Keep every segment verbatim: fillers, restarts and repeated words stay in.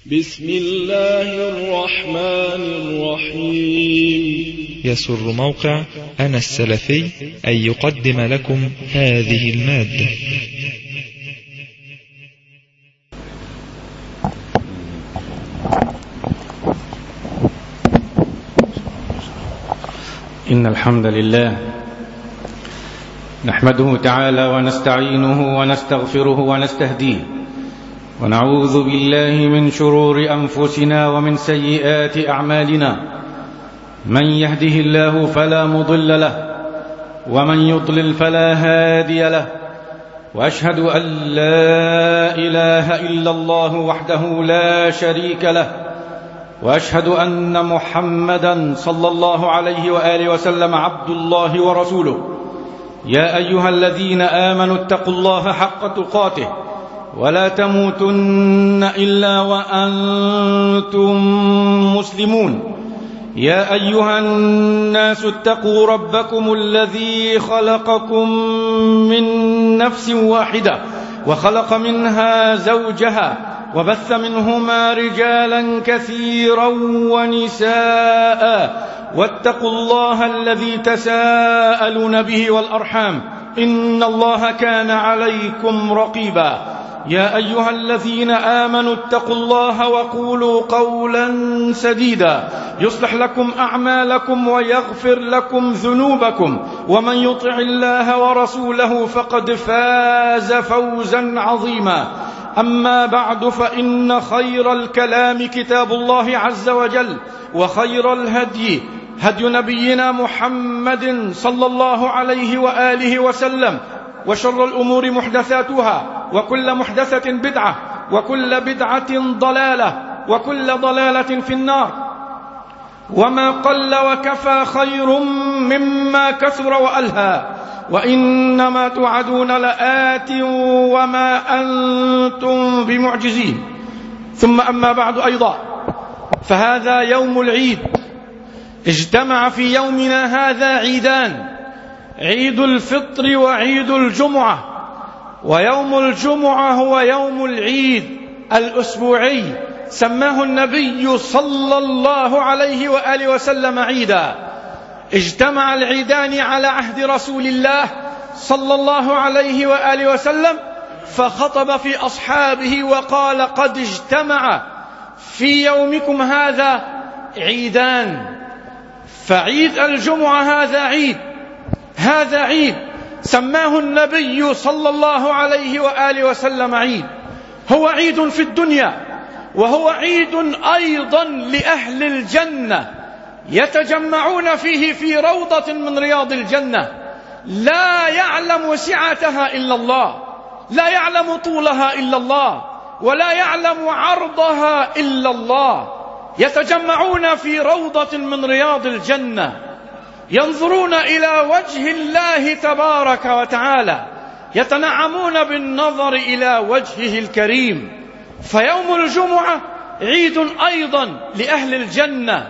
بسم الله الرحمن الرحيم. يسر موقع أنا السلفي أن يقدم لكم هذه المادة. إن الحمد لله نحمده تعالى ونستعينه ونستغفره ونستهديه، ونعوذ بالله من شرور أنفسنا ومن سيئات أعمالنا. من يهده الله فلا مضل له، ومن يضلل فلا هادي له، وأشهد أن لا إله إلا الله وحده لا شريك له، وأشهد أن محمدا صلى الله عليه وآله وسلم عبد الله ورسوله. يا أيها الذين آمنوا اتقوا الله حق تقاته ولا تموتن إلا وأنتم مسلمون. يا أيها الناس اتقوا ربكم الذي خلقكم من نفس واحدة وخلق منها زوجها وبث منهما رجالا كثيرا ونساء، واتقوا الله الذي تساءلون به والأرحام إن الله كان عليكم رقيبا. يا أيها الذين آمنوا اتقوا الله وقولوا قولا سديدا يصلح لكم أعمالكم ويغفر لكم ذنوبكم، ومن يطع الله ورسوله فقد فاز فوزا عظيما. أما بعد، فإن خير الكلام كتاب الله عز وجل، وخير الهدي هدي نبينا محمد صلى الله عليه وآله وسلم، وشر الأمور محدثاتها، وكل محدثة بدعة، وكل بدعة ضلالة، وكل ضلالة في النار. وما قل وكفى خير مما كثر وألهى، وإنما توعدون لآت وما أنتم بمعجزين. ثم أما بعد أيضا، فهذا يوم العيد. اجتمع في يومنا هذا عيدان: عيد الفطر وعيد الجمعة. ويوم الجمعة هو يوم العيد الأسبوعي، سماه النبي صلى الله عليه وآله وسلم عيدا. اجتمع العيدان على عهد رسول الله صلى الله عليه وآله وسلم، فخطب في أصحابه وقال: قد اجتمع في يومكم هذا عيدان. فعيد الجمعة هذا عيد، هذا عيد سماه النبي صلى الله عليه وآله وسلم عيد. هو عيد في الدنيا، وهو عيد أيضا لأهل الجنة، يتجمعون فيه في روضة من رياض الجنة، لا يعلم سعتها إلا الله، لا يعلم طولها إلا الله، ولا يعلم عرضها إلا الله. يتجمعون في روضة من رياض الجنة، ينظرون إلى وجه الله تبارك وتعالى، يتنعمون بالنظر إلى وجهه الكريم. فيوم الجمعة عيد أيضا لأهل الجنة،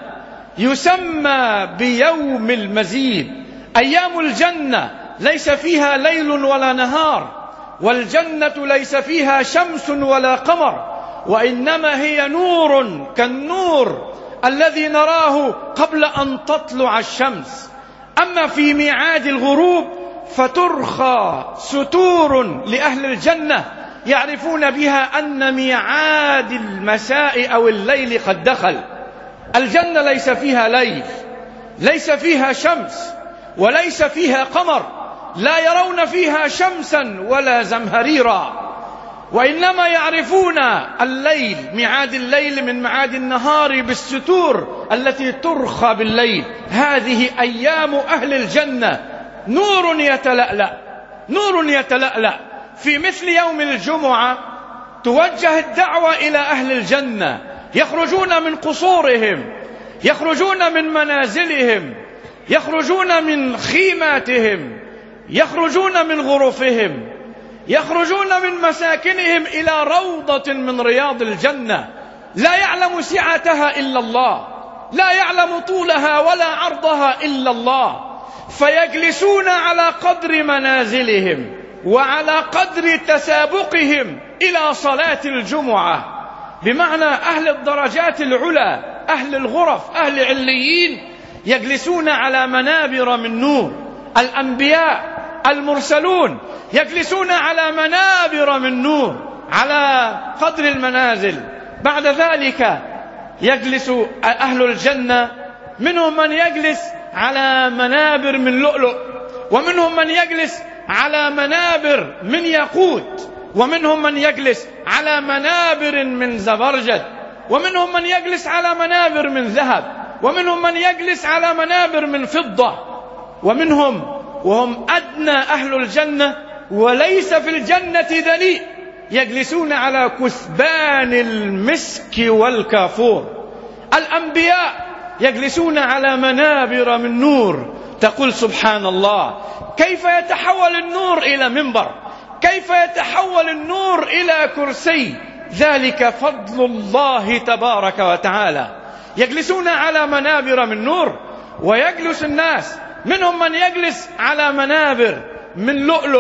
يسمى بيوم المزيد. أيام الجنة ليس فيها ليل ولا نهار، والجنة ليس فيها شمس ولا قمر، وإنما هي نور كالنور الذي نراه قبل أن تطلع الشمس. أما في ميعاد الغروب فترخى ستور لأهل الجنة، يعرفون بها أن ميعاد المساء أو الليل قد دخل. الجنة ليس فيها ليل، ليس فيها شمس، وليس فيها قمر، لا يرون فيها شمسا ولا زمهريرا، وإنما يعرفون الليل، ميعاد الليل من ميعاد النهار بالستور التي ترخى بالليل. هذه أيام أهل الجنة، نور يتلألأ، نور يتلألأ. في مثل يوم الجمعة توجه الدعوة إلى أهل الجنة، يخرجون من قصورهم، يخرجون من منازلهم، يخرجون من خيماتهم، يخرجون من غرفهم، يخرجون من مساكنهم إلى روضة من رياض الجنة، لا يعلم سعتها إلا الله، لا يعلم طولها ولا عرضها إلا الله. فيجلسون على قدر منازلهم وعلى قدر تسابقهم إلى صلاة الجمعة، بمعنى أهل الدرجات العلى، أهل الغرف، أهل عليين، يجلسون على منابر من نور. الأنبياء المرسلون يجلسون على منابر من نور على قدر المنازل. بعد ذلك يجلس أهل الجنة، منهم من يجلس على منابر من لؤلؤ، ومنهم من يجلس على منابر من ياقوت، ومنهم من يجلس على منابر من زبرجد، ومنهم من يجلس على منابر من ذهب، ومنهم من يجلس على منابر من فضة، ومنهم وهم أدنى أهل الجنة وليس في الجنة دنيء يجلسون على كثبان المسك والكافور. الأنبياء يجلسون على منابر من نور. تقول سبحان الله، كيف يتحول النور إلى منبر؟ كيف يتحول النور إلى كرسي؟ ذلك فضل الله تبارك وتعالى. يجلسون على منابر من نور، ويجلس الناس، منهم من يجلس على منابر من لؤلؤ،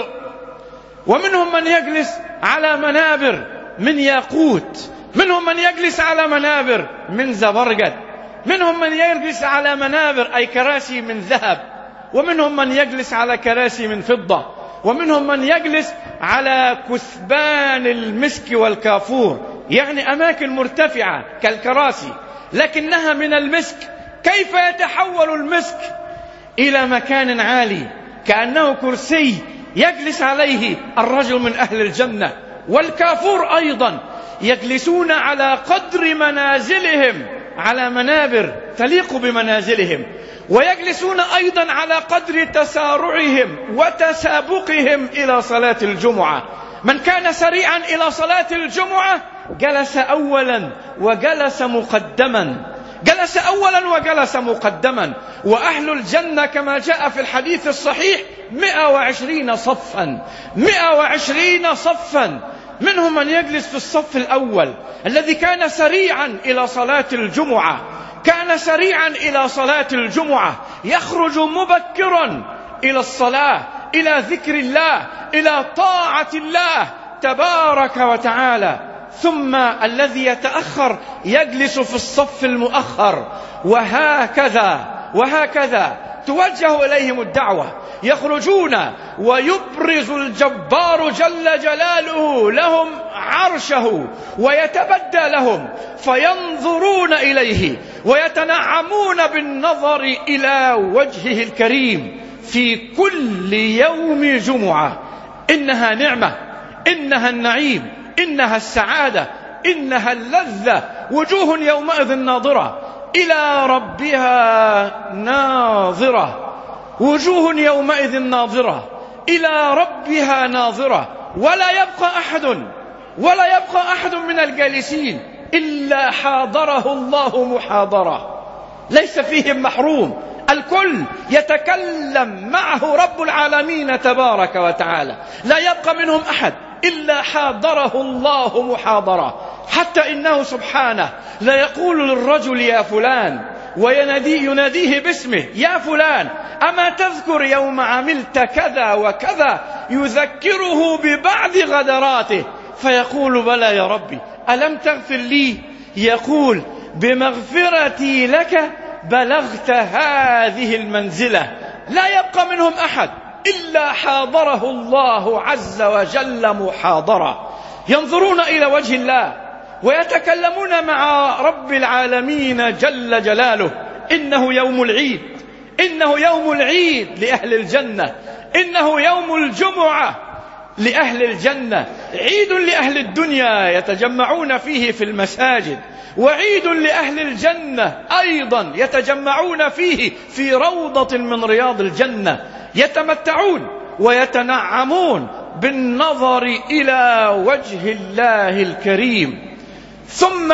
ومنهم من يجلس على منابر من ياقوت، منهم من يجلس على منابر من زبرجد، منهم من يجلس على منابر أي كراسي من ذهب، ومنهم من يجلس على كراسي من فضة، ومنهم من يجلس على كثبان المسك والكافور، يعني أماكن مرتفعة كالكراسي لكنها من المسك. كيف يتحول المسك إلى مكان عالي كأنه كرسي يجلس عليه الرجل من أهل الجنة؟ والكافور أيضا يجلسون على قدر منازلهم على منابر تليق بمنازلهم، ويجلسون أيضا على قدر تسارعهم وتسابقهم إلى صلاة الجمعة. من كان سريعا إلى صلاة الجمعة جلس أولا وجلس مقدما، جلس أولا وجلس مقدما. وأهل الجنة كما جاء في الحديث الصحيح مئة وعشرين صفا، مئة وعشرين صفا. منهم من يجلس في الصف الأول الذي كان سريعا إلى صلاة الجمعة، كان سريعا إلى صلاة الجمعة، يخرج مبكرا إلى الصلاة، إلى ذكر الله، إلى طاعة الله تبارك وتعالى. ثم الذي يتأخر يجلس في الصف المؤخر، وهكذا وهكذا توجه إليهم الدعوة. يخرجون ويبرز الجبار جل جلاله لهم عرشه ويتبدى لهم، فينظرون إليه ويتنعمون بالنظر إلى وجهه الكريم في كل يوم جمعة. إنها نعمة، إنها النعيم، إنها السعادة، إنها اللذة. وجوه يومئذ ناظرة إلى ربها ناظرة، وجوه يومئذ ناظرة إلى ربها ناظرة. ولا يبقى أحد ولا يبقى أحد من الجالسين إلا حاضره الله محاضرة، ليس فيهم محروم، الكل يتكلم معه رب العالمين تبارك وتعالى. لا يبقى منهم أحد إلا حاضره الله محاضرة. حتى إنه سبحانه لا يقول للرجل يا فلان ويناديه يناديه باسمه، يا فلان أما تذكر يوم عملت كذا وكذا، يذكره ببعض غدراته فيقول بلى يا ربي ألم تغفر لي؟ يقول بمغفرتي لك بلغت هذه المنزلة. لا يبقى منهم أحد إلا حاضره الله عز وجل محاضرة. ينظرون إلى وجه الله ويتكلمون مع رب العالمين جل جلاله. إنه يوم العيد، إنه يوم العيد لأهل الجنة، إنه يوم الجمعة لأهل الجنة. عيد لأهل الدنيا يتجمعون فيه في المساجد، وعيد لأهل الجنة أيضا يتجمعون فيه في روضة من رياض الجنة، يتمتعون ويتنعمون بالنظر إلى وجه الله الكريم. ثم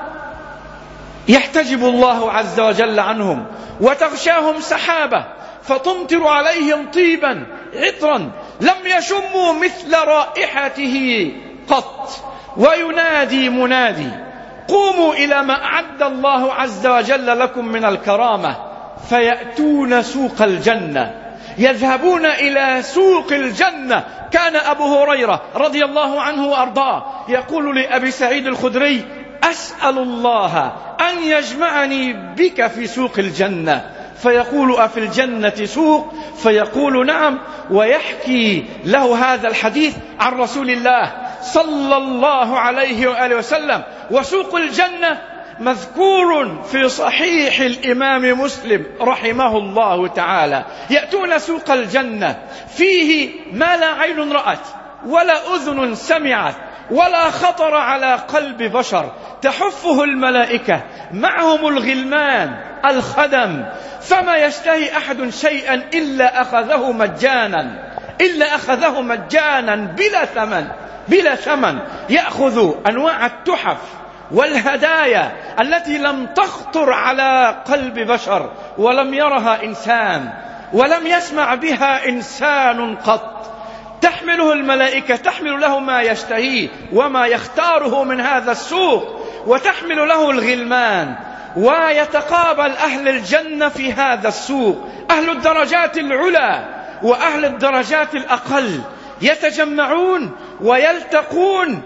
يحتجب الله عز وجل عنهم وتغشاهم سحابة فتمطر عليهم طيبا عطرا لم يشموا مثل رائحته قط. وينادي منادي قوموا إلى ما أعد الله عز وجل لكم من الكرامة. فيأتون سوق الجنة، يذهبون إلى سوق الجنة. كان أبو هريرة رضي الله عنه وأرضاه يقول لأبي سعيد الخدري أسأل الله أن يجمعني بك في سوق الجنة. فيقول أفي الجنة سوق؟ فيقول نعم، ويحكي له هذا الحديث عن رسول الله صلى الله عليه وآله وسلم. وسوق الجنة مذكور في صحيح الإمام مسلم رحمه الله تعالى. يأتون سوق الجنة فيه ما لا عين رأت ولا أذن سمعت ولا خطر على قلب بشر، تحفه الملائكة، معهم الغلمان الخدم، فما يشتهي أحد شيئا إلا أخذه مجانا إلا أخذه مجانا بلا ثمن بلا ثمن. يأخذ أنواع التحف والهدايا التي لم تخطر على قلب بشر ولم يرها إنسان ولم يسمع بها إنسان قط. تحمله الملائكة، تحمل له ما يشتهيه وما يختاره من هذا السوق، وتحمل له الغلمان. ويتقابل أهل الجنة في هذا السوق، أهل الدرجات العلى وأهل الدرجات الأقل، يتجمعون ويلتقون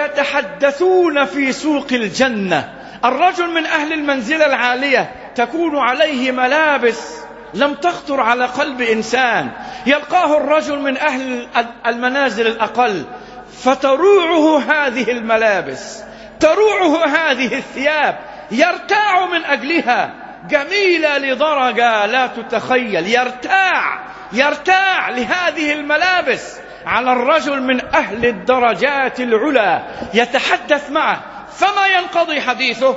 ويتحدثون في سوق الجنة. الرجل من أهل المنزلة العالية تكون عليه ملابس لم تخطر على قلب إنسان، يلقاه الرجل من أهل المنازل الأقل فتروعه هذه الملابس، تروعه هذه الثياب، يرتاع من أجلها، جميلة لدرجة لا تتخيل، يرتاع يرتاع لهذه الملابس على الرجل من أهل الدرجات العلى، يتحدث معه فما ينقضي حديثه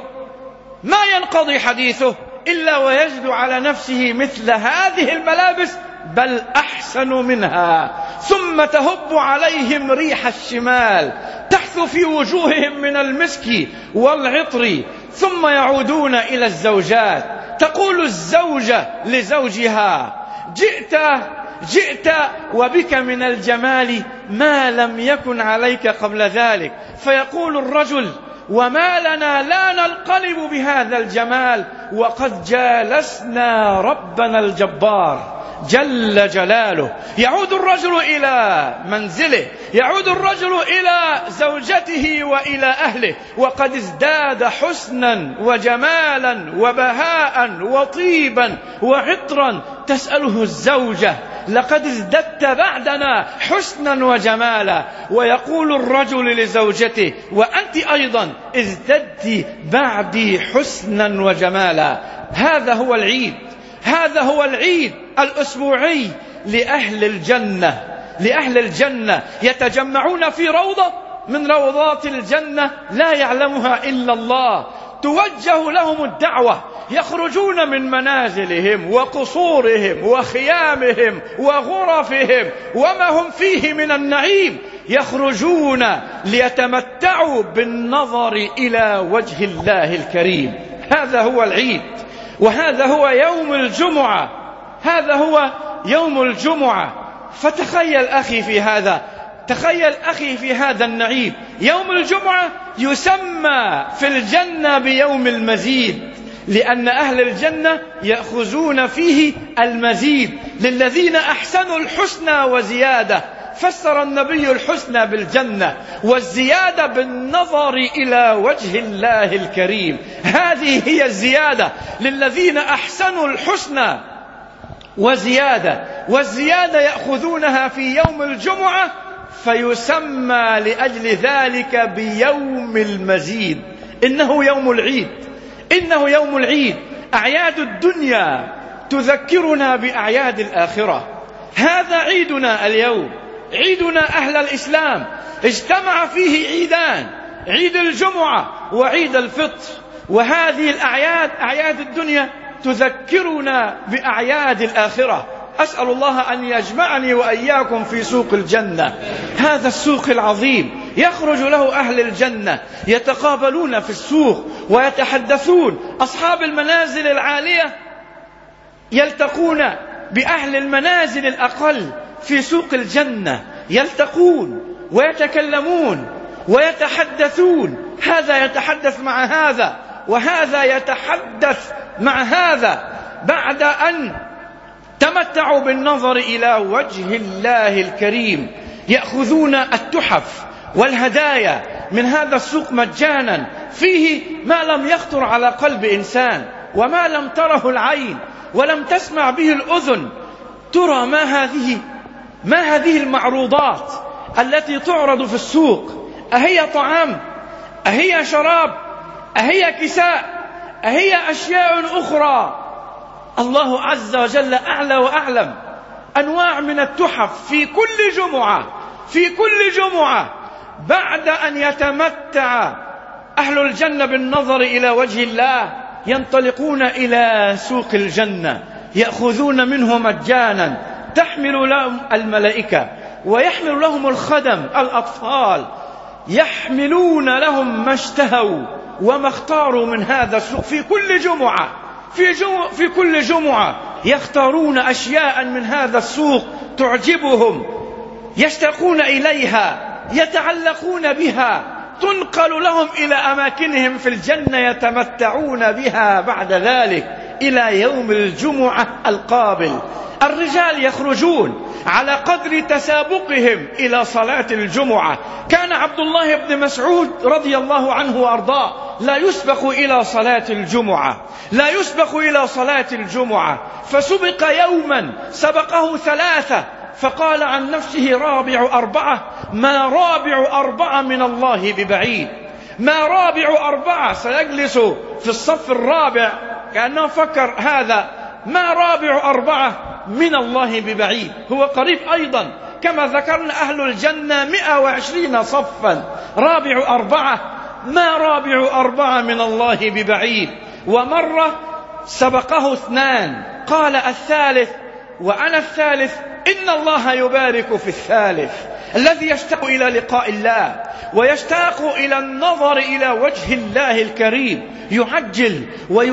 ما ينقضي حديثه إلا ويجد على نفسه مثل هذه الملابس بل أحسن منها. ثم تهب عليهم ريح الشمال تحث في وجوههم من المسك والعطر، ثم يعودون إلى الزوجات، تقول الزوجة لزوجها جئت جئت وبك من الجمال ما لم يكن عليك قبل ذلك. فيقول الرجل وما لنا لا ننقلب بهذا الجمال وقد جالسنا ربنا الجبار جل جلاله. يعود الرجل إلى منزله، يعود الرجل إلى زوجته وإلى أهله وقد ازداد حسنا وجمالا وبهاء وطيبا وعطرا. تسأله الزوجة لقد ازددت بعدنا حسنا وجمالا، ويقول الرجل لزوجته وأنت أيضا ازددت بعدي حسنا وجمالا. هذا هو العيد، هذا هو العيد الأسبوعي لأهل الجنة. لأهل الجنة يتجمعون في روضة من روضات الجنة لا يعلمها إلا الله، توجه لهم الدعوة، يخرجون من منازلهم وقصورهم وخيامهم وغرفهم وما هم فيه من النعيم، يخرجون ليتمتعوا بالنظر إلى وجه الله الكريم. هذا هو العيد، وهذا هو يوم الجمعة، هذا هو يوم الجمعة. فتخيل أخي في هذا، تخيل أخي في هذا النعيم. يوم الجمعة يسمى في الجنة بيوم المزيد، لأن أهل الجنة يأخذون فيه المزيد للذين أحسنوا الحسنى وزيادة. فسر النبي الحسنى بالجنة والزيادة بالنظر إلى وجه الله الكريم. هذه هي الزيادة للذين أحسنوا الحسنى وزيادة، والزيادة يأخذونها في يوم الجمعة فيسمى لأجل ذلك بيوم المزيد. إنه يوم العيد، إنه يوم العيد. أعياد الدنيا تذكرنا بأعياد الآخرة. هذا عيدنا اليوم، عيدنا أهل الإسلام. اجتمع فيه عيدان، عيد الجمعة وعيد الفطر، وهذه الأعياد أعياد الدنيا تذكرنا بأعياد الآخرة. أسأل الله أن يجمعني وإياكم في سوق الجنة، هذا السوق العظيم يخرج له أهل الجنة، يتقابلون في السوق ويتحدثون. أصحاب المنازل العالية يلتقون بأهل المنازل الأقل في سوق الجنة، يلتقون ويتكلمون ويتحدثون، هذا يتحدث مع هذا وهذا يتحدث مع هذا، بعد أن تمتعوا بالنظر إلى وجه الله الكريم. يأخذون التحف والهدايا من هذا السوق مجانا، فيه ما لم يخطر على قلب إنسان، وما لم تره العين، ولم تسمع به الأذن. ترى ما هذه ما هذه المعروضات التي تعرض في السوق؟ أهي طعام؟ أهي شراب؟ أهي كساء؟ أهي أشياء أخرى؟ الله عز وجل أعلى وأعلم. أنواع من التحف في كل جمعة، في كل جمعة بعد أن يتمتع أهل الجنة بالنظر إلى وجه الله ينطلقون إلى سوق الجنة، يأخذون منه مجانا، تحمل لهم الملائكة ويحمل لهم الخدم الأطفال، يحملون لهم ما اشتهوا وما اختاروا من هذا السوق. في كل جمعة في, جمع في كل جمعة يختارون أشياء من هذا السوق تعجبهم، يشتاقون إليها، يتعلقون بها، تنقل لهم إلى أماكنهم في الجنة يتمتعون بها بعد ذلك إلى يوم الجمعة القابل. الرجال يخرجون على قدر تسابقهم إلى صلاة الجمعة. كان عبد الله بن مسعود رضي الله عنه وأرضاه لا يسبق إلى صلاة الجمعة، لا يسبق إلى صلاة الجمعة، فسبق يوما سبقه ثلاثة، فقال عن نفسه رابع أربعة، ما رابع أربعة من الله ببعيد، ما رابع أربعة، سيجلس في الصف الرابع كأنه فكر هذا، ما رابع أربعة من الله ببعيد، هو قريب أيضا كما ذكرنا أهل الجنة مئة وعشرين صفا، رابع أربعة، ما رابع أربعة من الله ببعيد. ومرة سبقه اثنان قال الثالث وأنا الثالث، إن الله يبارك في الثالث. الذي يشتاق إلى لقاء الله ويشتاق إلى النظر إلى وجه الله الكريم يعجل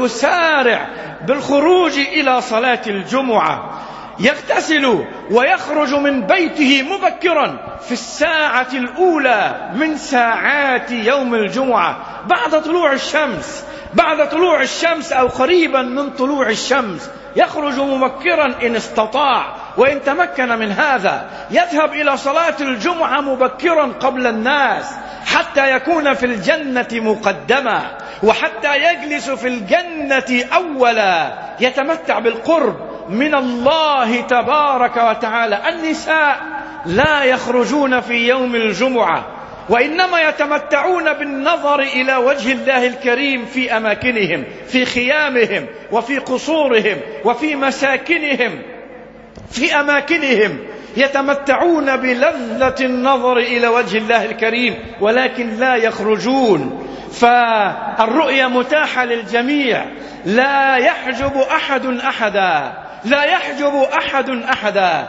ويسارع بالخروج إلى صلاة الجمعة، يغتسل ويخرج من بيته مبكرا في الساعة الأولى من ساعات يوم الجمعة بعد طلوع الشمس، بعد طلوع الشمس أو قريبا من طلوع الشمس، يخرج مبكرا إن استطاع، وإن تمكن من هذا يذهب إلى صلاة الجمعة مبكرا قبل الناس حتى يكون في الجنة مقدما، وحتى يجلس في الجنة أولا، يتمتع بالقرب من الله تبارك وتعالى. النساء لا يخرجون في يوم الجمعة، وإنما يتمتعون بالنظر إلى وجه الله الكريم في أماكنهم، في خيامهم وفي قصورهم وفي مساكنهم، في أماكنهم يتمتعون بلذة النظر إلى وجه الله الكريم، ولكن لا يخرجون. فالرؤية متاحة للجميع، لا يحجب أحد أحدا، لا يحجب أحد أحدا.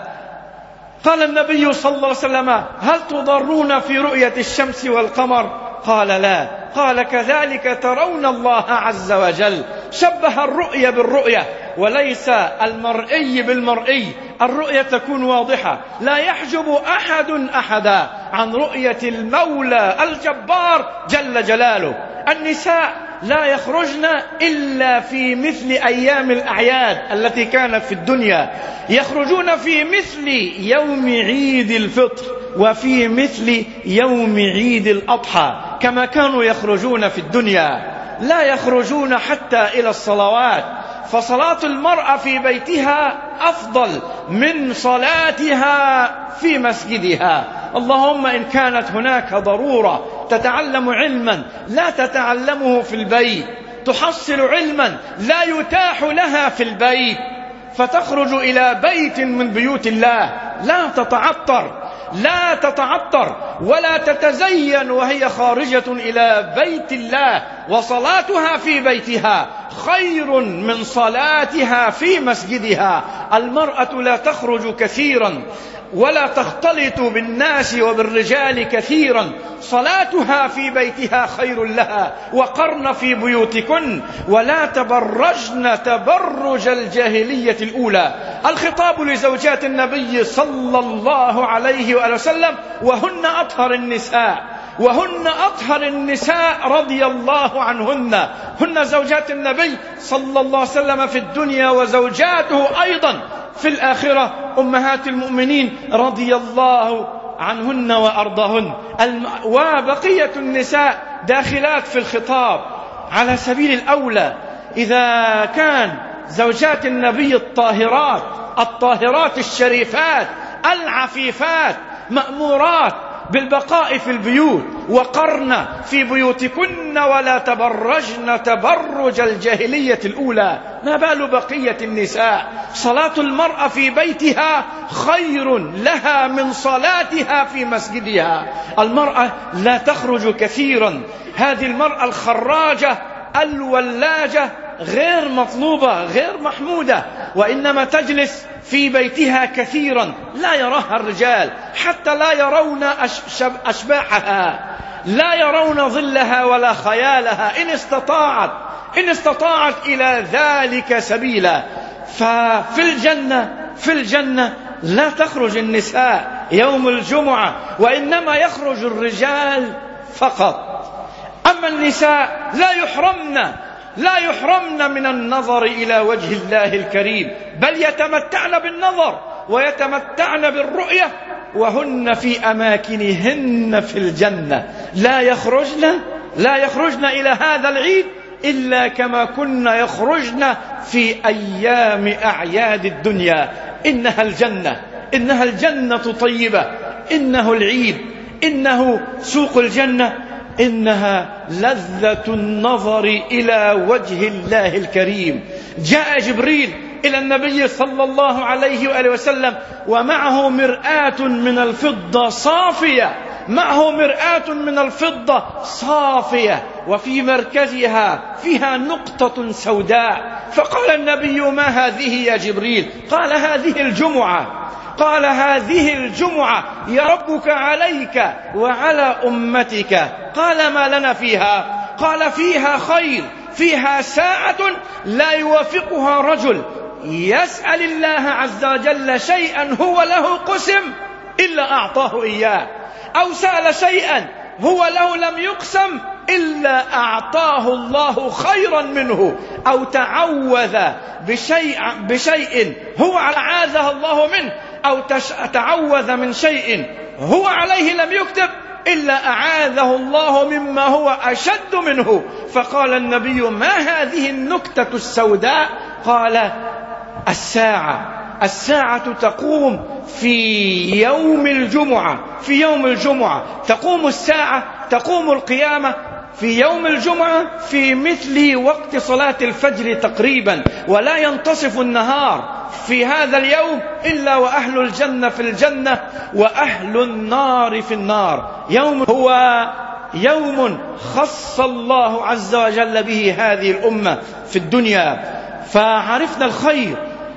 قال النبي صلى الله عليه وسلم هل تضرون في رؤية الشمس والقمر؟ قال لا. قال كذلك ترون الله عز وجل. شبه الرؤية بالرؤية وليس المرئي بالمرئي، الرؤية تكون واضحة، لا يحجب أحد أحدا عن رؤية المولى الجبار جل جلاله. النساء لا يخرجن إلا في مثل أيام الأعياد التي كانت في الدنيا، يخرجون في مثل يوم عيد الفطر وفي مثل يوم عيد الأضحى كما كانوا يخرجون في الدنيا، لا يخرجون حتى إلى الصلوات، فصلاة المرأة في بيتها أفضل من صلاتها في مسجدها. اللهم إن كانت هناك ضرورة تتعلم علما لا تتعلمه في البيت، تحصل علما لا يتاح لها في البيت، فتخرج إلى بيت من بيوت الله، لا تتعطر لا تتعطر ولا تتزين وهي خارجة إلى بيت الله، وصلاتها في بيتها خير من صلاتها في مسجدها. المرأة لا تخرج كثيرا ولا تختلط بالناس وبالرجال كثيرا، صلاتها في بيتها خير لها. وقرن في بيوتكن ولا تبرجن تبرج الجاهلية الأولى. الخطاب لزوجات النبي صلى الله عليه وآله وسلم وهن أطهر النساء، وهن أطهر النساء رضي الله عنهن، هن زوجات النبي صلى الله عليه وسلم في الدنيا وزوجاته أيضا في الآخرة، أمهات المؤمنين رضي الله عنهن وأرضهن. وبقية النساء داخلات في الخطاب على سبيل الأولى. إذا كان زوجات النبي الطاهرات الطاهرات الشريفات العفيفات مأمورات بالبقاء في البيوت، وقرن في بيوتكن ولا تبرجن تبرج الجاهلية الأولى، ما بال بقية النساء؟ صلاة المرأة في بيتها خير لها من صلاتها في مسجدها. المرأة لا تخرج كثيرا، هذه المرأة الخراجة الولاجة غير مطلوبة غير محمودة، وإنما تجلس في بيتها كثيرا، لا يراها الرجال، حتى لا يرون أشباحها، لا يرون ظلها ولا خيالها، إن استطاعت إن استطاعت إلى ذلك سبيلا. ففي الجنة في الجنة لا تخرج النساء يوم الجمعة، وإنما يخرج الرجال فقط. أما النساء لا يحرمن لا يحرمن من النظر إلى وجه الله الكريم، بل يتمتعن بالنظر ويتمتعن بالرؤية، وهن في أماكنهن في الجنة. لا يخرجن لا يخرجن إلى هذا العيد إلا كما كنا يخرجن في أيام أعياد الدنيا. إنها الجنة إنها الجنة طيبة، إنه العيد، إنه سوق الجنة، إنها لذة النظر إلى وجه الله الكريم. جاء جبريل إلى النبي صلى الله عليه وآله وسلم ومعه مرآة من الفضة صافية معه مرآة من الفضة صافية وفي مركزها فيها نقطة سوداء. فقال النبي: ما هذه يا جبريل؟ قال: هذه الجمعة. قال: هذه الجمعة يربك عليك وعلى أمتك. قال: ما لنا فيها؟ قال: فيها خير، فيها ساعة لا يوافقها رجل يسأل الله عز وجل شيئا هو له قسم إلا أعطاه إياه، أو سأل شيئا هو له لم يقسم إلا أعطاه الله خيرا منه، أو تعوذ بشيء, بشيء هو عاذه الله منه، أو تعوذ من شيء هو عليه لم يكتب إلا أعاذه الله مما هو أشد منه. فقال النبي: ما هذه النكتة السوداء؟ قال: الساعة. الساعة تقوم في يوم الجمعة في يوم الجمعة تقوم الساعة، تقوم القيامة في يوم الجمعة في مثل وقت صلاة الفجر تقريبا، ولا ينتصف النهار في هذا اليوم إلا وأهل الجنة في الجنة وأهل النار في النار. يوم هو يوم خص الله عز وجل به هذه الأمة في الدنيا. فعرفنا الخير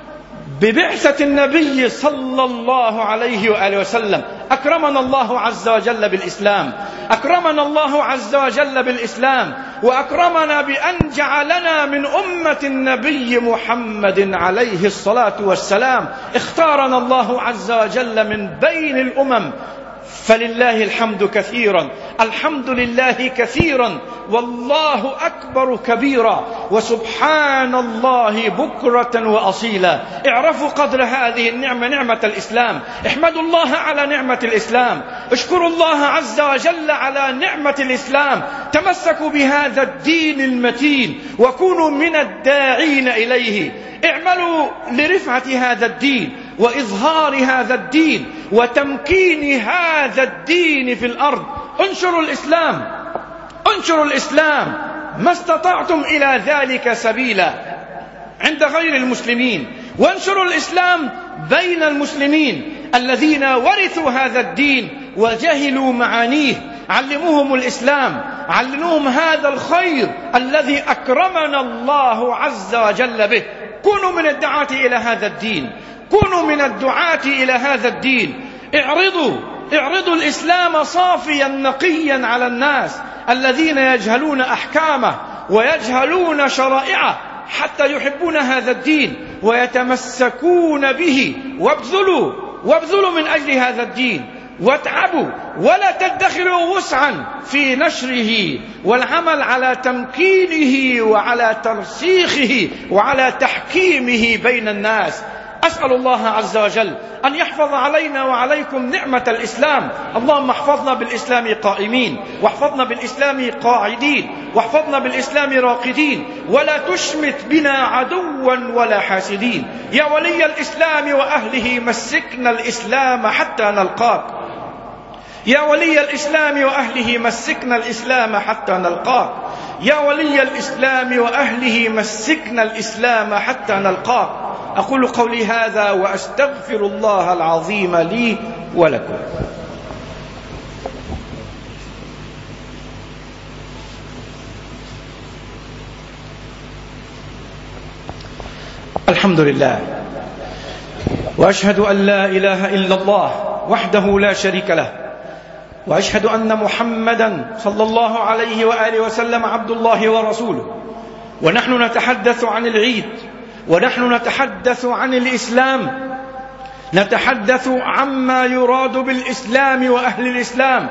ببعثة النبي صلى الله عليه وآله وسلم. أكرمنا الله عز وجل بالإسلام أكرمنا الله عز وجل بالإسلام وأكرمنا بأن جعلنا من أمة النبي محمد عليه الصلاة والسلام. اختارنا الله عز وجل من بين الأمم، فلله الحمد كثيرا، الحمد لله كثيرا، والله أكبر كبيرا، وسبحان الله بكرة وأصيلا. اعرفوا قدر هذه النعمة، نعمة الإسلام. احمدوا الله على نعمة الإسلام، اشكروا الله عز وجل على نعمة الإسلام. تمسكوا بهذا الدين المتين وكونوا من الداعين إليه. اعملوا لرفعة هذا الدين وإظهار هذا الدين وتمكين هذا الدين في الأرض. انشروا الإسلام انشروا الإسلام ما استطعتم إلى ذلك سبيلا عند غير المسلمين، وانشروا الإسلام بين المسلمين الذين ورثوا هذا الدين وجهلوا معانيه. علموهم الإسلام، علموهم هذا الخير الذي أكرمنا الله عز وجل به. كونوا من الدعاة إلى هذا الدين كونوا من الدعاة إلى هذا الدين. اعرضوا اعرضوا الإسلام صافيا نقيا على الناس الذين يجهلون أحكامه ويجهلون شرائعه حتى يحبون هذا الدين ويتمسكون به. وابذلوا وابذلوا من أجل هذا الدين واتعبوا، ولا تدخروا وسعا في نشره والعمل على تمكينه وعلى ترسيخه وعلى تحكيمه بين الناس. أسأل الله عز وجل أن يحفظ علينا وعليكم نعمة الإسلام. اللهم احفظنا بالإسلام قائمين، واحفظنا بالإسلام قاعدين، واحفظنا بالإسلام راقدين، ولا تشمت بنا عدوا ولا حاسدين. يا ولي الإسلام وأهله مسكنا الإسلام حتى نلقاك. يا ولي الإسلام وأهله مسكنا الإسلام حتى نلقاك. يا ولي الإسلام وأهله مسكنا الإسلام حتى نلقاك. أقول قولي هذا وأستغفر الله العظيم لي ولكم. الحمد لله، وأشهد أن لا إله إلا الله وحده لا شريك له، وأشهد أن محمدا صلى الله عليه وآله وسلم عبد الله ورسوله. ونحن نتحدث عن العيد، ونحن نتحدث عن الإسلام، نتحدث عما يراد بالإسلام وأهل الإسلام،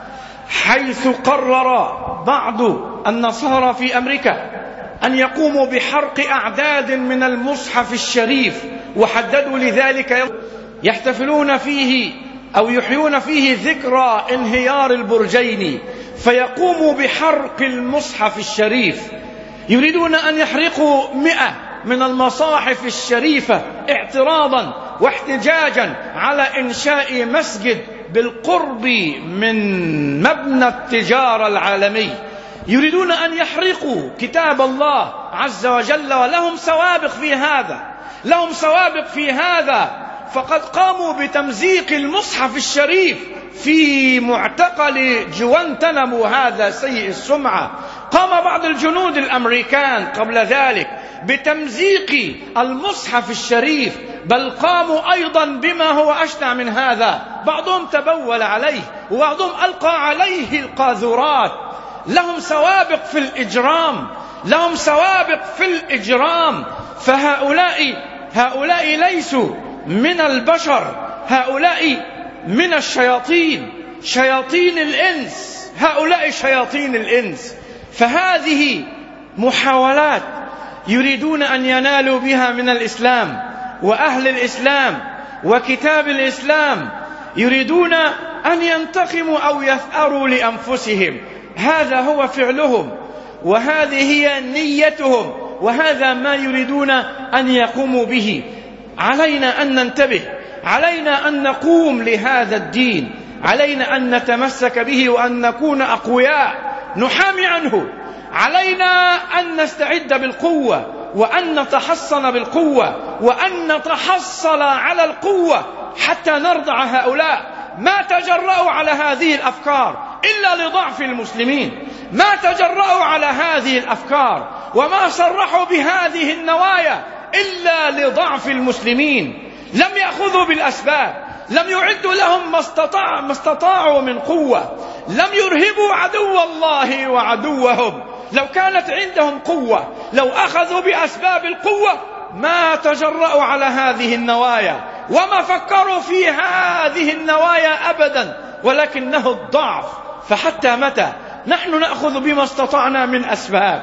حيث قرر بعض النصارى في أمريكا أن يقوموا بحرق أعداد من المصحف الشريف، وحددوا لذلك يحتفلون فيه أو يحيون فيه ذكرى انهيار البرجين، فيقوموا بحرق المصحف الشريف. يريدون أن يحرقوا مئة من المصاحف الشريفة اعتراضا واحتجاجا على إنشاء مسجد بالقرب من مبنى التجارة العالمي. يريدون أن يحرقوا كتاب الله عز وجل، ولهم سوابق في هذا، لهم سوابق في هذا. فقد قاموا بتمزيق المصحف الشريف في معتقل جوانتنامو هذا سيء السمعة. قام بعض الجنود الأمريكان قبل ذلك بتمزيق المصحف الشريف، بل قاموا أيضا بما هو أشنع من هذا. بعضهم تبول عليه، وبعضهم ألقى عليه القاذورات. لهم سوابق في الإجرام، لهم سوابق في الإجرام. فهؤلاء هؤلاء ليسوا من البشر، هؤلاء من الشياطين، شياطين الإنس، هؤلاء شياطين الإنس. فهذه محاولات يريدون أن ينالوا بها من الإسلام وأهل الإسلام وكتاب الإسلام. يريدون أن ينتقموا أو يثأروا لأنفسهم. هذا هو فعلهم، وهذه هي نيتهم، وهذا ما يريدون أن يقوموا به. علينا أن ننتبه، علينا أن نقوم لهذا الدين، علينا أن نتمسك به وأن نكون أقوياء نحامي عنه. علينا أن نستعد بالقوة، وأن نتحصن بالقوة، وأن نتحصل على القوة حتى نرضع هؤلاء. ما تجرأوا على هذه الأفكار إلا لضعف المسلمين، ما تجرأوا على هذه الأفكار وما صرحوا بهذه النوايا إلا لضعف المسلمين. لم يأخذوا بالأسباب، لم يعدوا لهم ما استطاع ما استطاعوا من قوة، لم يرهبوا عدو الله وعدوهم. لو كانت عندهم قوة، لو أخذوا بأسباب القوة ما تجرأوا على هذه النوايا وما فكروا في هذه النوايا أبدا، ولكنه الضعف. فحتى متى نحن نأخذ بما استطعنا من أسباب؟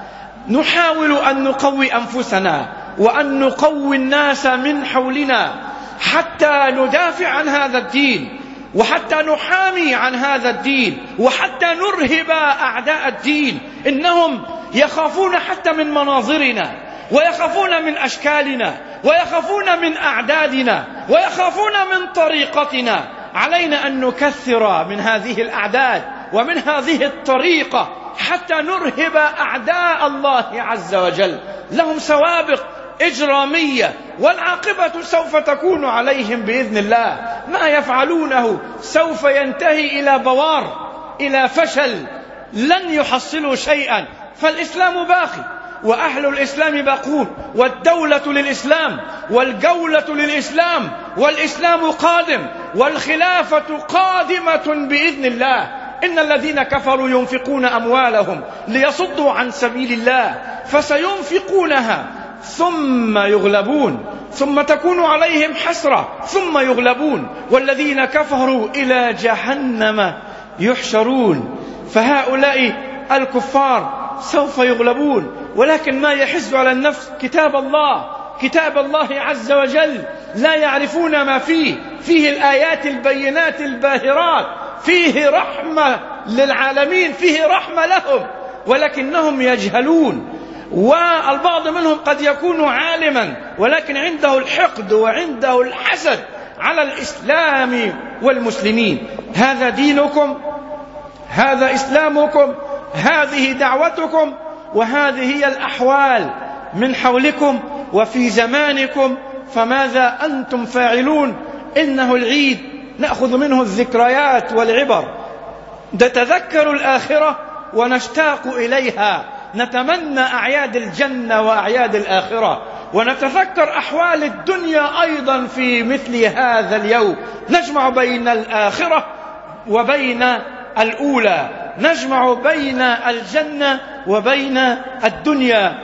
نحاول أن نقوي أنفسنا وأن نقوي الناس من حولنا حتى ندافع عن هذا الدين، وحتى نحامي عن هذا الدين، وحتى نرهب أعداء الدين. إنهم يخافون حتى من مناظرنا، ويخافون من أشكالنا، ويخافون من أعدادنا، ويخافون من طريقتنا. علينا أن نكثر من هذه الأعداد ومن هذه الطريقة حتى نرهب أعداء الله عز وجل. لهم سوابق إجرامية، والعاقبة سوف تكون عليهم بإذن الله. ما يفعلونه سوف ينتهي إلى بوار، إلى فشل، لن يحصلوا شيئا. فالإسلام باقي، وأهل الإسلام باقون، والدولة للإسلام، والجولة للإسلام، والإسلام قادم، والخلافة قادمة بإذن الله. إن الذين كفروا ينفقون أموالهم ليصدوا عن سبيل الله فسينفقونها ثم يغلبون، ثم تكون عليهم حسرة ثم يغلبون، والذين كفروا إلى جهنم يحشرون. فهؤلاء الكفار سوف يغلبون، ولكن ما يحز على النفس كتاب الله كتاب الله عز وجل لا يعرفون ما فيه، فيه الآيات البينات الباهرات، فيه رحمة للعالمين، فيه رحمة لهم، ولكنهم يجهلون. والبعض منهم قد يكون عالما ولكن عنده الحقد وعنده الحسد على الإسلام والمسلمين. هذا دينكم، هذا إسلامكم، هذه دعوتكم، وهذه هي الأحوال من حولكم وفي زمانكم، فماذا أنتم فاعلون؟ إنه العيد نأخذ منه الذكريات والعبر، نتذكر الآخرة ونشتاق إليها، نتمنى أعياد الجنة وأعياد الآخرة، ونتذكر أحوال الدنيا أيضا في مثل هذا اليوم. نجمع بين الآخرة وبين الأولى، نجمع بين الجنة وبين الدنيا.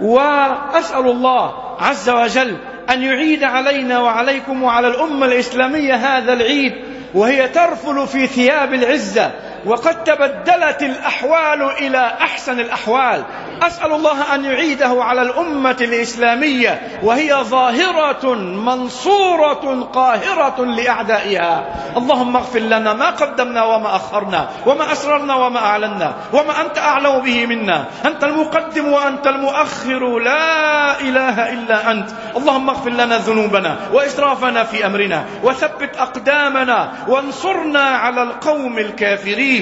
وأسأل الله عز وجل أن يعيد علينا وعليكم وعلى الأمة الإسلامية هذا العيد وهي ترفل في ثياب العزة، وقد تبدلت الأحوال إلى أحسن الأحوال. أسأل الله أن يعيده على الأمة الإسلامية وهي ظاهرة منصورة قاهرة لأعدائها. اللهم اغفر لنا ما قدمنا وما أخرنا وما أسررنا وما أعلنا وما أنت أعلم به منا، أنت المقدم وأنت المؤخر، لا إله إلا أنت. اللهم اغفر لنا ذنوبنا وإسرافنا في أمرنا وثبت أقدامنا وانصرنا على القوم الكافرين.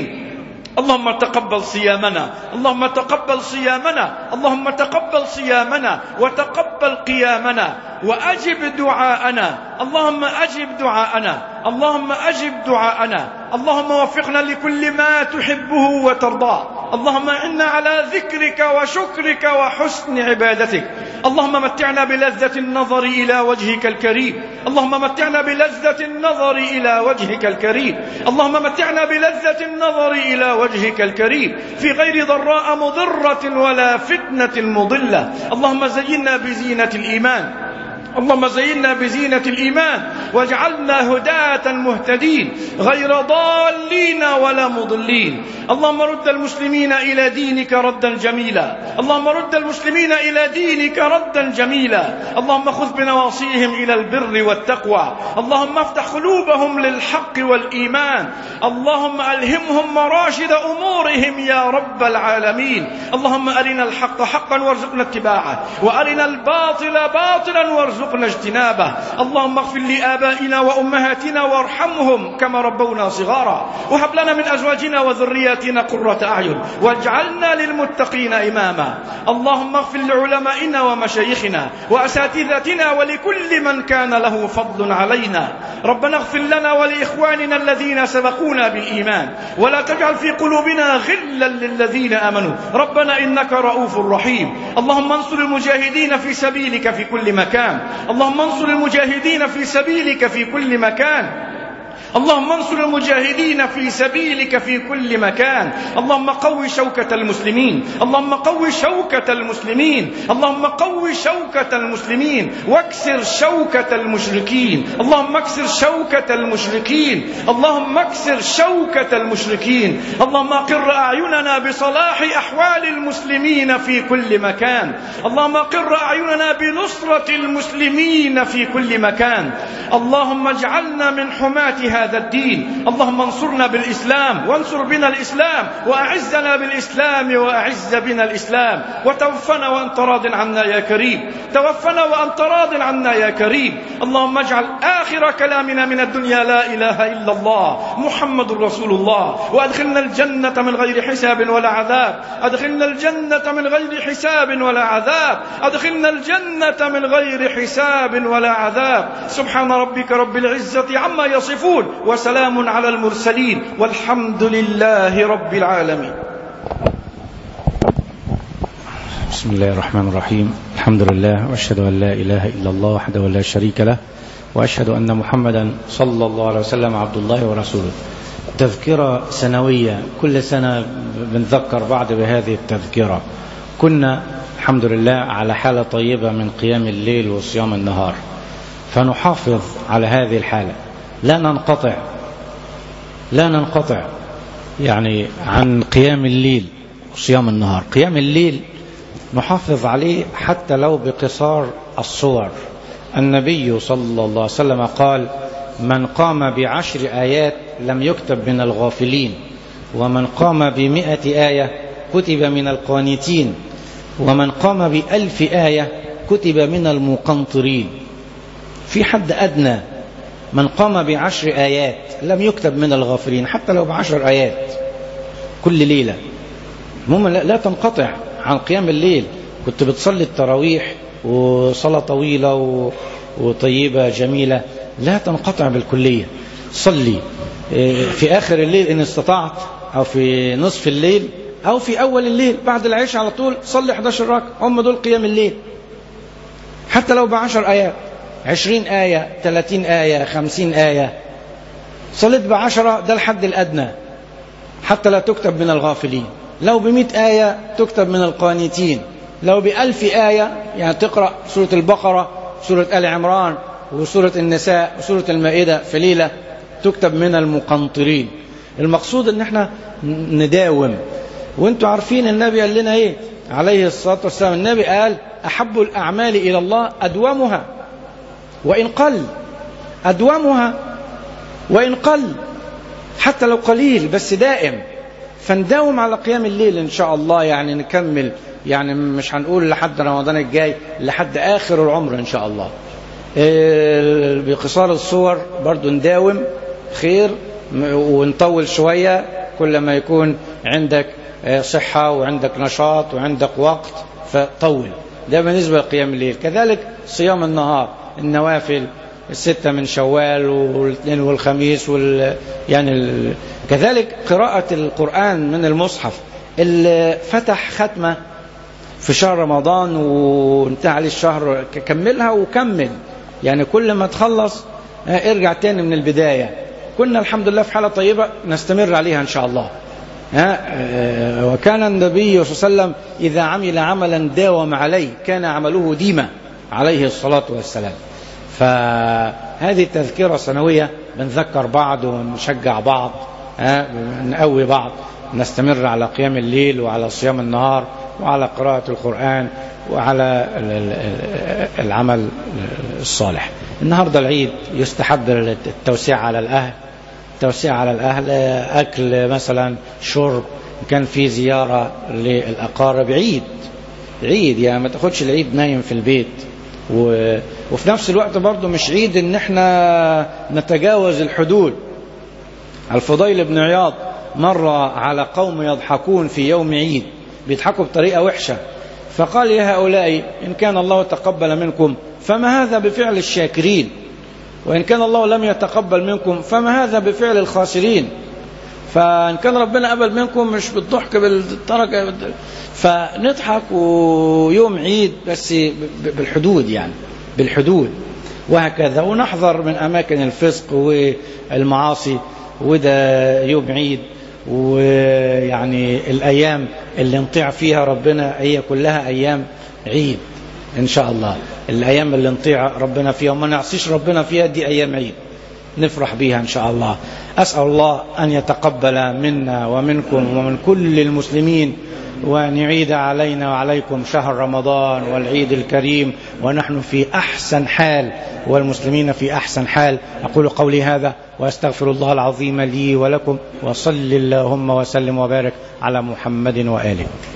اللهم تقبل صيامنا، اللهم تقبل صيامنا، اللهم تقبل صيامنا وتقبل قيامنا وأجب دعاءنا، اللهم أجب دعاءنا، اللهم أجب دعاءنا، اللهم وفقنا لكل ما تحبه وترضاه، اللهم إنا على ذكرك وشكرك وحسن عبادتك. اللهم متعنا بلذة النظر إلى وجهك الكريم، اللهم متعنا بلذة النظر إلى وجهك الكريم، اللهم متعنا بلذة النظر إلى وجهك الكريم في غير ضراء مضرة ولا فتنة مضلة. اللهم زينا بزينة الإيمان، اللهم زينا بزينة الإيمان واجعلنا هداة مهتدين غير ضالين ولا مضلين. اللهم رد المسلمين إلى دينك ردا جميلا، اللهم رد المسلمين إلى دينك ردا جميلا. اللهم خذ بنواصيهم إلى البر والتقوى، اللهم افتح قلوبهم للحق والإيمان، اللهم ألهمهم مراشد أمورهم يا رب العالمين. اللهم أرنا الحق حقا وارزقنا اتباعه، وأرنا الباطل باطلا وارزقنا اجتنابه. اللهم اغفر لآبائنا وأمهاتنا وارحمهم كما ربونا صغارا، وهب لنا من أزواجنا وذرياتنا قرة أعين واجعلنا للمتقين إماما. اللهم اغفر لعلمائنا ومشايخنا وأساتذتنا ولكل من كان له فضل علينا. ربنا اغفر لنا ولإخواننا الذين سبقونا بالإيمان ولا تجعل في قلوبنا غلا للذين آمنوا ربنا إنك رؤوف رحيم. اللهم انصر المجاهدين في سبيلك في كل مكان، اللهم انصر المجاهدين في سبيلك في كل مكان، اللهم انصر المجاهدين في سبيلك في كل مكان. اللهم قوي شوكة المسلمين، اللهم قوي شوكة المسلمين، اللهم قوي شوكة المسلمين واكسر شوكة المشركين، اللهم اكسر شوكة المشركين، اللهم اكسر شوكة المشركين. اللهم اقر أعيننا بصلاح أحوال المسلمين في كل مكان، اللهم اقر أعيننا بنصرة المسلمين في كل مكان. اللهم اجعلنا من حماة هذا الدين، اللهم انصرنا بالإسلام وانصر بنا الإسلام، وأعزنا بالإسلام وأعز بنا الإسلام، وتوفنا وأنت راض عنا يا كريم، توفنا وأنت راض عنا يا كريم. اللهم اجعل آخر كلامنا من الدنيا لا إله إلا الله محمد رسول الله، وأدخلنا الجنة من غير حساب ولا عذاب، أدخلنا الجنة من غير حساب ولا عذاب، أدخلنا الجنة من غير حساب ولا عذاب. سبحان ربك رب العزة عما يصفون وسلام على المرسلين والحمد لله رب العالمين. بسم الله الرحمن الرحيم. الحمد لله، وأشهد أن لا إله إلا الله وحده لا شريك له، وأشهد أن محمدا صلى الله عليه وسلم عبد الله ورسوله. تذكرة سنوية، كل سنة بنذكر بعض بهذه التذكرة. كنا الحمد لله على حالة طيبة من قيام الليل وصيام النهار، فنحافظ على هذه الحالة، لا ننقطع لا ننقطع يعني عن قيام الليل وصيام النهار. قيام الليل نحافظ عليه حتى لو بقصار الصور. النبي صلى الله عليه وسلم قال: من قام بعشر آيات لم يكتب من الغافلين، ومن قام بمئة آية كتب من القانتين، ومن قام بألف آية كتب من المقنطرين. في حد أدنى. من قام بعشر آيات لم يكتب من الغافلين، حتى لو بعشر آيات كل ليلة. المهم لا تنقطع عن قيام الليل. كنت بتصلي التراويح وصلاة طويلة وطيبة جميلة، لا تنقطع بالكلية. صلي في آخر الليل إن استطعت، أو في نصف الليل، أو في أول الليل بعد العشاء على طول صلي إحدى عشرة ركعة، هم دول قيام الليل. حتى لو بعشر آيات، عشرين آية، ثلاثين آية، خمسين آية، صليت بعشرة، ده الحد الأدنى حتى لا تكتب من الغافلين. لو بمئة آية تكتب من القانتين. لو بألف آية، يعني تقرأ سورة البقرة، سورة آل عمران، وسورة النساء، وسورة المائدة في ليلة، تكتب من المقنطرين. المقصود ان احنا نداوم. وانتوا عارفين النبي قال لنا ايه عليه الصلاة والسلام؟ النبي قال: أحب الأعمال إلى الله أدومها وإن قل. أدومها وإن قل، حتى لو قليل بس دائم. فنداوم على قيام الليل إن شاء الله، يعني نكمل، يعني مش هنقول لحد رمضان الجاي، لحد آخر العمر إن شاء الله. بقصار الصور برضو نداوم خير، ونطول شوية كل ما يكون عندك صحة وعندك نشاط وعندك وقت، فطول. ده بالنسبة لقيام الليل. كذلك صيام النهار، النوافل، الستة من شوال والاثنين والخميس وال... يعني ال... كذلك قراءة القرآن من المصحف. اللي فتح ختمة في شهر رمضان وانتهى عليه الشهر، كملها وكمل، يعني كل ما تخلص ارجع تاني من البداية. كنا الحمد لله في حالة طيبة، نستمر عليها إن شاء الله. وكان النبي صلى الله عليه وسلم إذا عمل عملا داوم عليه كان عمله ديما عليه الصلاة والسلام. فهذه تذكرة سنوية، بنذكر بعض ونشجع بعض، نقوي بعض، نستمر على قيام الليل وعلى صيام النهار وعلى قراءة القرآن وعلى العمل الصالح. النهاردة العيد، يستحب التوسيع على الأهل، توسيع على الأهل، أكل مثلا، شرب، كان في زيارة للأقارب. عيد عيد يعني ما تاخدش العيد نايم في البيت. و... وفي نفس الوقت برضو مش عيد ان احنا نتجاوز الحدود. الفضيل بن عياض مر على قوم يضحكون في يوم عيد، بيضحكوا بطريقة وحشة، فقال: يا هؤلاء إن كان الله تقبل منكم فما هذا بفعل الشاكرين، وإن كان الله لم يتقبل منكم فما هذا بفعل الخاسرين. فإن كان ربنا قبل منكم مش بالضحك بالتركة، فنضحك ويوم عيد بس بالحدود، يعني بالحدود، وهكذا. ونحذر من أماكن الفسق والمعاصي، وده يوم عيد. ويعني الأيام اللي نطيع فيها ربنا هي كلها أيام عيد إن شاء الله. الأيام اللي نطيع ربنا فيها وما نعصيش ربنا فيها دي أيام عيد، نفرح بيها إن شاء الله. أسأل الله أن يتقبل منا ومنكم ومن كل المسلمين، وأن يعيد علينا وعليكم شهر رمضان والعيد الكريم ونحن في أحسن حال، والمسلمين في أحسن حال. أقول قولي هذا وأستغفر الله العظيم لي ولكم، وصل اللهم وسلم وبارك على محمد وآله.